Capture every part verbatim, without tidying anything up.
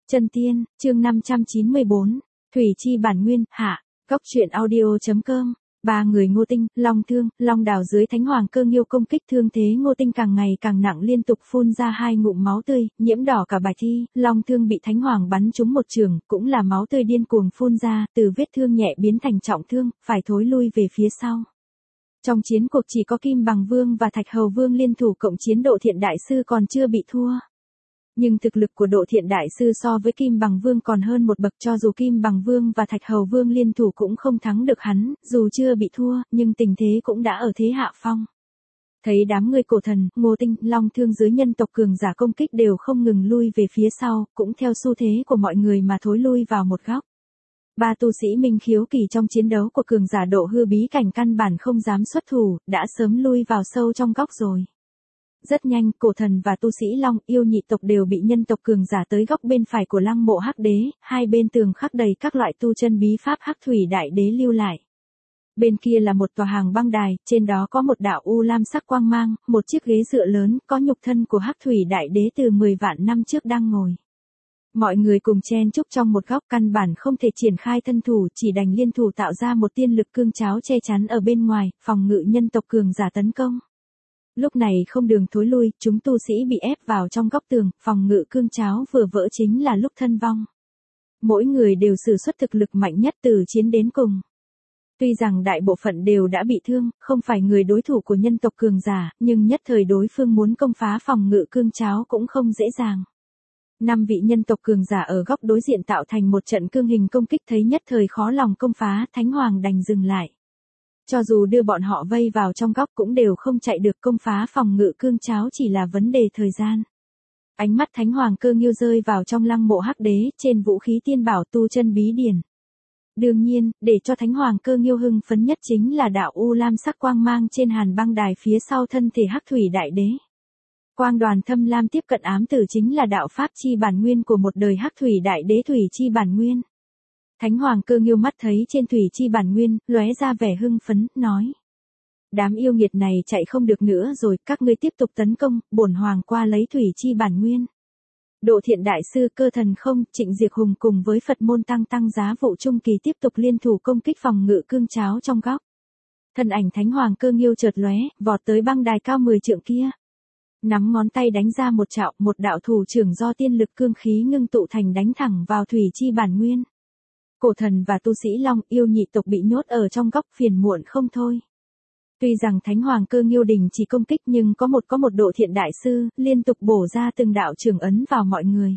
Chân tiên, chương năm trăm chín mươi bốn, Thủy Chi bản nguyên, hạ, góc truyện audio.com. Ba người Ngô Tinh, Long Thương, Long Đào dưới Thánh Hoàng Cơ Nghiêu công kích thương thế Ngô Tinh càng ngày càng nặng, liên tục phun ra hai ngụm máu tươi, nhiễm đỏ cả bài thi. Long Thương bị Thánh Hoàng bắn trúng một trường, cũng là máu tươi điên cuồng phun ra, từ vết thương nhẹ biến thành trọng thương, phải thối lui về phía sau. Trong chiến cuộc chỉ có Kim Bằng Vương và Thạch Hầu Vương liên thủ cộng chiến, Độ Thiện Đại Sư còn chưa bị thua. Nhưng thực lực của Độ Thiện Đại Sư so với Kim Bằng Vương còn hơn một bậc, cho dù Kim Bằng Vương và Thạch Hầu Vương liên thủ cũng không thắng được hắn, dù chưa bị thua, nhưng tình thế cũng đã ở thế hạ phong. Thấy đám người Cổ Thần, Ngô Tinh, Long Thương dưới nhân tộc cường giả công kích đều không ngừng lui về phía sau, cũng theo xu thế của mọi người mà thối lui vào một góc. Ba tu sĩ minh khiếu kỳ trong chiến đấu của cường giả độ hư bí cảnh căn bản không dám xuất thủ, đã sớm lui vào sâu trong góc rồi. Rất nhanh, Cổ Thần và tu sĩ Long Yêu nhị tộc đều bị nhân tộc cường giả tới góc bên phải của lăng mộ Hắc Đế, hai bên tường khắc đầy các loại tu chân bí pháp Hắc Thủy Đại Đế lưu lại. Bên kia là một tòa hàng băng đài, trên đó có một đạo u lam sắc quang mang, một chiếc ghế dựa lớn, có nhục thân của Hắc Thủy Đại Đế từ mười vạn năm trước đang ngồi. Mọi người cùng chen chúc trong một góc, căn bản không thể triển khai thân thủ, chỉ đành liên thủ tạo ra một tiên lực cương cháo che chắn ở bên ngoài, phòng ngự nhân tộc cường giả tấn công. Lúc này không đường thối lui, chúng tu sĩ bị ép vào trong góc tường, phòng ngự cương cháo vừa vỡ chính là lúc thân vong. Mỗi người đều sử xuất thực lực mạnh nhất từ chiến đến cùng. Tuy rằng đại bộ phận đều đã bị thương, không phải người đối thủ của nhân tộc cường giả, nhưng nhất thời đối phương muốn công phá phòng ngự cương cháo cũng không dễ dàng. Năm vị nhân tộc cường giả ở góc đối diện tạo thành một trận cương hình công kích, thấy nhất thời khó lòng công phá, Thánh Hoàng đành dừng lại. Cho dù đưa bọn họ vây vào trong góc cũng đều không chạy được, công phá phòng ngự cương cháo chỉ là vấn đề thời gian. Ánh mắt Thánh Hoàng Cơ Nghiêu rơi vào trong lăng mộ Hắc Đế, trên vũ khí tiên bảo tu chân bí điển. Đương nhiên, để cho Thánh Hoàng Cơ Nghiêu hưng phấn nhất chính là đạo u lam sắc quang mang trên hàn băng đài phía sau thân thể Hắc Thủy Đại Đế. Quang đoàn thâm lam tiếp cận ám tử chính là đạo pháp chi bản nguyên của một đời Hắc Thủy Đại Đế Thủy Chi bản nguyên. Thánh Hoàng Cơ Nghiêu mắt thấy trên Thủy Chi bản nguyên, lóe ra vẻ hưng phấn, nói: đám yêu nghiệt này chạy không được nữa rồi, các ngươi tiếp tục tấn công, bổn hoàng qua lấy Thủy Chi bản nguyên. Độ Thiện Đại Sư, Cơ Thần Không, Trịnh Diệt Hùng cùng với Phật môn tăng tăng giá vụ trung kỳ tiếp tục liên thủ công kích phòng ngự cương cháo trong góc. Thân ảnh Thánh Hoàng Cơ Nghiêu chợt lóe, vọt tới băng đài cao mười trượng kia. Nắm ngón tay đánh ra một trạo, một đạo thủ trưởng do tiên lực cương khí ngưng tụ thành đánh thẳng vào Thủy Chi bản nguyên. Cổ Thần và tu sĩ Long Yêu nhị tộc bị nhốt ở trong góc, phiền muộn không thôi. Tuy rằng Thánh Hoàng Cơ Nghiêu đình chỉ công kích, nhưng có một có một Độ Thiện Đại Sư, liên tục bổ ra từng đạo trưởng ấn vào mọi người.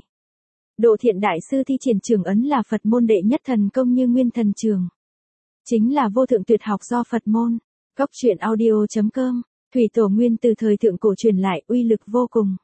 Độ Thiện Đại Sư thi triển trưởng ấn là Phật môn đệ nhất thần công Như Nguyên Thần Trường. Chính là vô thượng tuyệt học do Phật môn. Góc truyện audio.com. Thủy Tổ Nguyên từ thời thượng cổ truyền lại, uy lực vô cùng.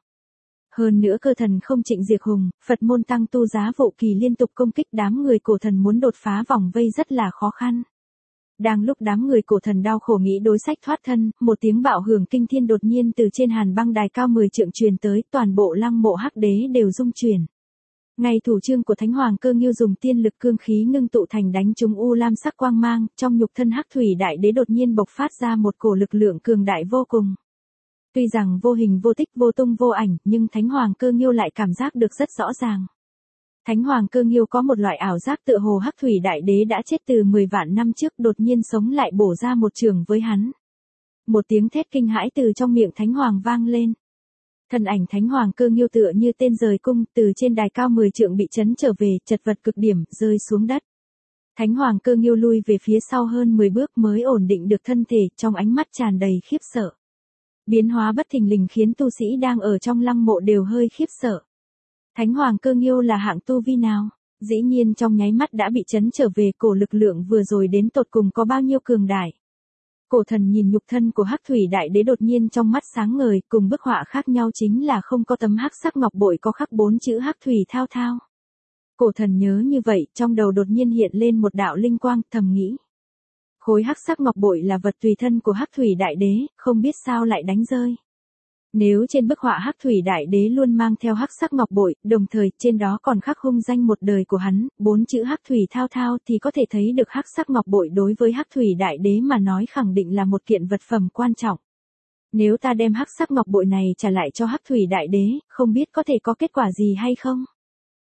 Hơn nữa Cơ Thần Không, Trịnh Diệt Hùng, Phật môn tăng tu giá vụ kỳ liên tục công kích, đám người Cổ Thần muốn đột phá vòng vây rất là khó khăn. Đang lúc đám người Cổ Thần đau khổ nghĩ đối sách thoát thân, một tiếng bạo hưởng kinh thiên đột nhiên từ trên hàn băng đài cao mười trượng truyền tới, toàn bộ lăng mộ Hắc Đế đều rung chuyển. Ngay thủ chương của Thánh Hoàng Cơ Nghiêu dùng tiên lực cương khí ngưng tụ thành đánh trúng u lam sắc quang mang, trong nhục thân Hắc Thủy Đại Đế đột nhiên bộc phát ra một cổ lực lượng cường đại vô cùng. Tuy rằng vô hình vô tích vô tung vô ảnh, nhưng Thánh Hoàng Cơ Nghiêu lại cảm giác được rất rõ ràng. Thánh Hoàng Cơ Nghiêu có một loại ảo giác tựa hồ Hắc Thủy Đại Đế đã chết từ mười vạn năm trước, đột nhiên sống lại bổ ra một trường với hắn. Một tiếng thét kinh hãi từ trong miệng Thánh Hoàng vang lên. Thân ảnh Thánh Hoàng Cơ Nghiêu tựa như tên rời cung, từ trên đài cao mười trượng bị chấn trở về, chật vật cực điểm, rơi xuống đất. Thánh Hoàng Cơ Nghiêu lui về phía sau hơn mười bước mới ổn định được thân thể, trong ánh mắt tràn đầy khiếp sợ. Biến hóa bất thình lình khiến tu sĩ đang ở trong lăng mộ đều hơi khiếp sợ. Thánh Hoàng Cơ Nghiêu là hạng tu vi nào? Dĩ nhiên trong nháy mắt đã bị chấn trở về, cổ lực lượng vừa rồi đến tột cùng có bao nhiêu cường đại. Cổ Thần nhìn nhục thân của Hắc Thủy Đại Đế đột nhiên trong mắt sáng ngời, cùng bức họa khác nhau chính là không có tấm hắc sắc ngọc bội có khắc bốn chữ Hắc Thủy Thao Thao. Cổ Thần nhớ như vậy, trong đầu đột nhiên hiện lên một đạo linh quang, thầm nghĩ. Khối hắc sắc ngọc bội là vật tùy thân của Hắc Thủy Đại Đế, không biết sao lại đánh rơi. Nếu trên bức họa Hắc Thủy Đại Đế luôn mang theo hắc sắc ngọc bội, đồng thời trên đó còn khắc hung danh một đời của hắn, bốn chữ Hắc Thủy Thao Thao, thì có thể thấy được hắc sắc ngọc bội đối với Hắc Thủy Đại Đế mà nói khẳng định là một kiện vật phẩm quan trọng. Nếu ta đem hắc sắc ngọc bội này trả lại cho Hắc Thủy Đại Đế, không biết có thể có kết quả gì hay không?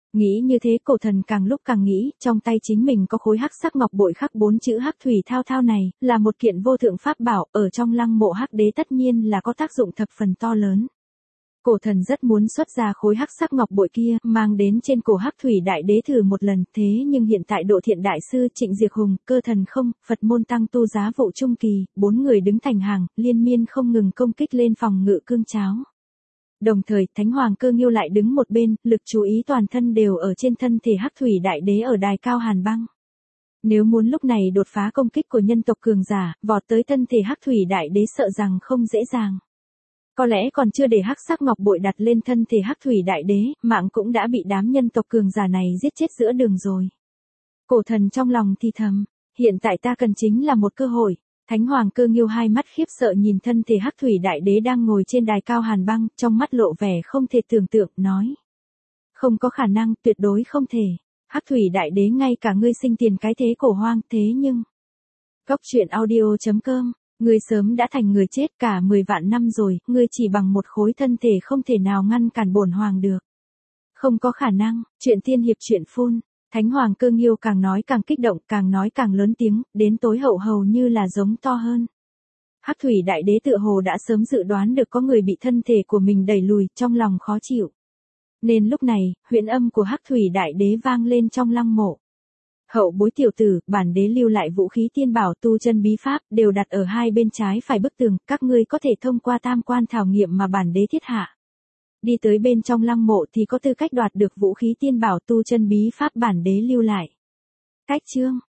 Nghĩ như thế cổ thần càng lúc càng nghĩ, trong tay chính mình có khối hắc sắc ngọc bội khắc bốn chữ hắc thủy thao thao này, là một kiện vô thượng pháp bảo, ở trong lăng mộ hắc đế tất nhiên là có tác dụng thập phần to lớn. Cổ thần rất muốn xuất ra khối hắc sắc ngọc bội kia, mang đến trên cổ hắc thủy đại đế thử một lần, thế nhưng hiện tại Độ Thiện đại sư, Trịnh Diệp Hùng, Cơ Thần Không, Phật môn tăng tu giá vụ trung kỳ, bốn người đứng thành hàng, liên miên không ngừng công kích lên phòng ngự cương cháo. Đồng thời, Thánh Hoàng Cơ Nghiêu lại đứng một bên, lực chú ý toàn thân đều ở trên thân thể hắc thủy đại đế ở đài cao hàn băng. Nếu muốn lúc này đột phá công kích của nhân tộc cường giả, vọt tới thân thể hắc thủy đại đế sợ rằng không dễ dàng. Có lẽ còn chưa để hắc sắc ngọc bội đặt lên thân thể hắc thủy đại đế, mạng cũng đã bị đám nhân tộc cường giả này giết chết giữa đường rồi. Cổ thần trong lòng thì thầm, hiện tại ta cần chính là một cơ hội. Thánh Hoàng Cơ Nghiêu hai mắt khiếp sợ nhìn thân thể hắc thủy đại đế đang ngồi trên đài cao hàn băng, trong mắt lộ vẻ không thể tưởng tượng, nói. Không có khả năng, tuyệt đối không thể. Hắc thủy đại đế ngay cả ngươi sinh tiền cái thế cổ hoang, thế nhưng. Góc truyện audio chấm com, ngươi sớm đã thành người chết cả mười vạn năm rồi, ngươi chỉ bằng một khối thân thể không thể nào ngăn cản bổn hoàng được. Không có khả năng, chuyện tiên hiệp chuyện phun. Thánh Hoàng Cơ Nghiêu càng nói càng kích động, càng nói càng lớn tiếng, đến tối hậu hầu như là giống to hơn. Hắc thủy đại đế tựa hồ đã sớm dự đoán được có người bị thân thể của mình đẩy lùi, trong lòng khó chịu. Nên lúc này, huyễn âm của hắc thủy đại đế vang lên trong lăng mộ. Hậu bối tiểu tử, bản đế lưu lại vũ khí tiên bảo tu chân bí pháp, đều đặt ở hai bên trái phải bức tường, các ngươi có thể thông qua tam quan thảo nghiệm mà bản đế thiết hạ. Đi tới bên trong lăng mộ thì có tư cách đoạt được vũ khí tiên bảo tu chân bí pháp bản đế lưu lại. Cách chương